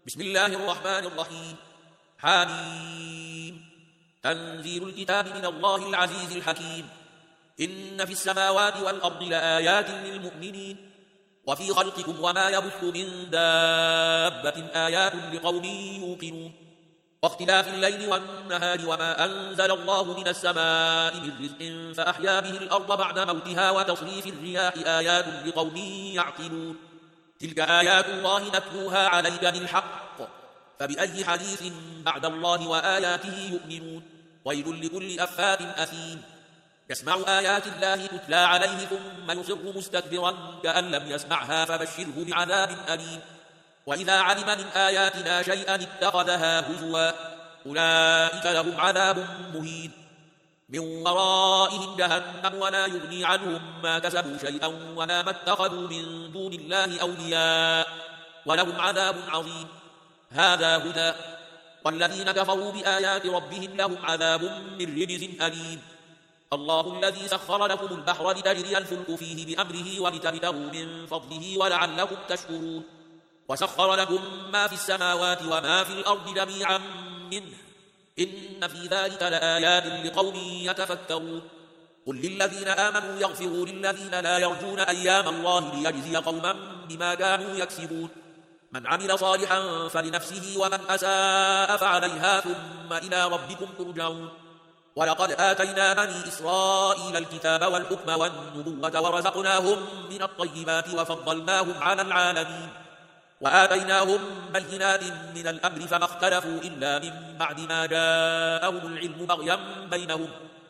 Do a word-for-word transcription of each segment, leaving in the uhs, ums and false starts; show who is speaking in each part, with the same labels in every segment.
Speaker 1: بسم الله الرحمن الرحيم. حميم. تنزيل الكتاب من الله العزيز الحكيم. إن في السماوات والأرض لآيات للمؤمنين وفي خلقكم وما يبث من دابة آيات لقوم يوقنون واختلاف الليل والنهار وما أنزل الله من السماء من رزق فأحيا به الأرض بعد موتها وتصريف الرياح آيات لقوم يعقلون تلك آيات الله نتلوها عليك بالحق فبأي حديث بعد الله وآياته يؤمنون ويل لكل أفاك أثيم يسمع آيات الله تتلى عليه ثم يصر مستكبرا كأن لم يسمعها فبشره بعذاب أليم وإذا علم من آياتنا شيئا اتخذها هزوا أولئك لهم عذاب مهين من ورائهم جهنم ولا يغني عنهم ما كسبوا شيئا ولا ما اتخذوا من دون الله أولياء ولهم عذاب عظيم هذا هدى والذين كفروا بآيات ربهم لهم عذاب من رجز أليم الله الذي سخر لكم البحر لتجري الفلك فيه بأمره ولتبتغوا من فضله ولعلكم تشكرون وسخر لكم ما في السماوات وما في الأرض جميعا منه إن في ذلك لآيات لقوم يتفكرون قل للذين آمنوا يغفروا للذين لا يرجون أيام الله ليجزي قوما بما كانوا يكسبون من عمل صالحا فلنفسه ومن أساء فعليها ثم إلى ربكم ترجعون ولقد آتينا بني إسرائيل الكتاب والحكم والنبوة ورزقناهم من الطيبات وفضلناهم على العالمين وآتيناهم بينات من الأمر فما اختلفوا إلا من بعد ما جاءهم العلم بغيا بينهم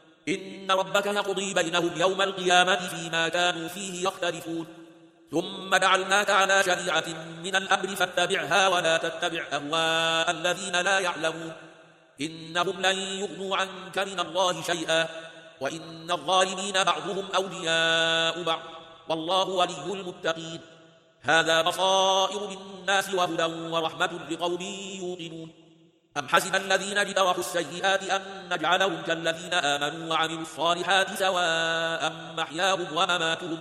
Speaker 1: إن ربك يقضي بينهم يوم القيامة فيما كانوا فيه يختلفون ثم جعلناك على شريعة من الأمر فاتبعها ولا تتبع أهواء الذين لا يعلمون إنهم لن يغنوا عنك من الله شيئا وإن الظالمين بعضهم أولياء بعض والله ولي المتقين هذا بصائر للناس وهدى ورحمة لقوم يوقنون أم حسب الذين اجترحوا السيئات أن نجعلهم كالذين آمنوا وعملوا الصالحات سواء محياهم ومماتهم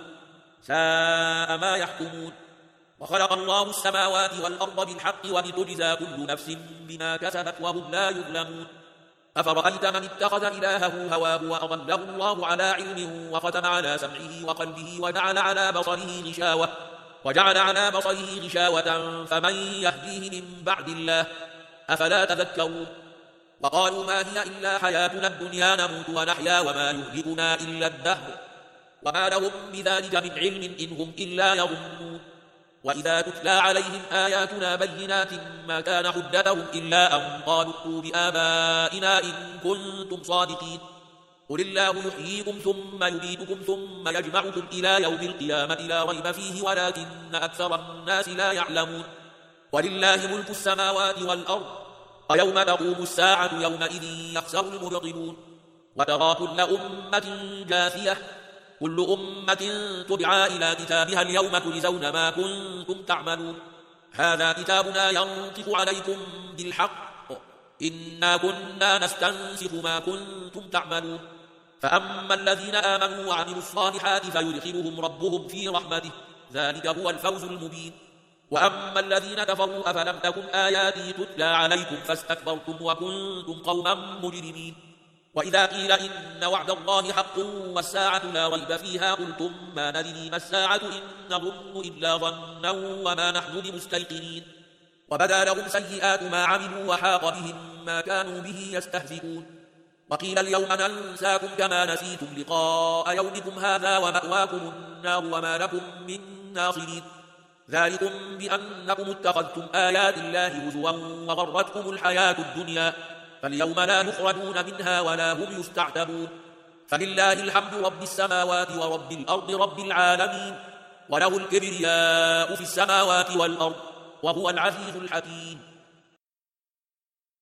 Speaker 1: ساء ما يحكمون وخلق الله السماوات والأرض بالحق ولتجزى كل نفس بما كسبت وهم لا يظلمون أفرأيت من اتخذ إلهه هواه وأضله الله على علم وختم على سمعه وقلبه وجعل على بصره غشاوة وجعل على بصره غشاوة فمن يهديه من بعد الله أفلا تذكرون وقالوا ما هي إلا حياتنا الدنيا نموت ونحيا وما يهلكنا إلا الدهر وما لهم بذلك من علم إن هم إلا يظنون وإذا تتلى عليهم آياتنا بينات ما كان حجتهم إلا أن قالوا ائتوا بآبائنا إن كنتم صادقين قل الله يحييكم ثم يميتكم ثم يجمعكم إلى يوم القيامة لا ريب فيه ولكن أكثر الناس لا يعلمون ولله ملك السماوات والأرض ويوم تقوم الساعة يومئذ يخسر المبطلون وترى كل أمة جاثية كل أمة تدعى إلى كتابها اليوم تجزون ما كنتم تعملون هذا كتابنا ينطق عليكم بالحق إنا كنا نستنسخ ما كنتم تعملون فأما الذين آمنوا وعملوا الصالحات فيدخلهم ربهم في رحمته ذلك هو الفوز المبين وأما الذين كفروا أفلم تكن آياتي تتلى عليكم فاستكبرتم وكنتم قوما مجرمين وإذا قيل إن وعد الله حق والساعة لا ريب فيها قلتم ما ندري ما الساعة إن نظن إلا ظنا وما نحن بمستيقنين وبدا لهم سيئات ما عملوا وحاق بهم ما كانوا به يستهزئون وقيل اليوم ننساكم كما نسيتم لقاء يومكم هذا ومأواكم النار وما لكم من ناصرين ذلكم بأنكم اتخذتم آيات الله هزوا وغرتكم الحياة الدنيا فاليوم لا يخرجون منها ولا هم يستعتبون فلله الحمد رب السماوات ورب الأرض رب العالمين وله الكبرياء في السماوات والأرض وهو العزيز الحكيم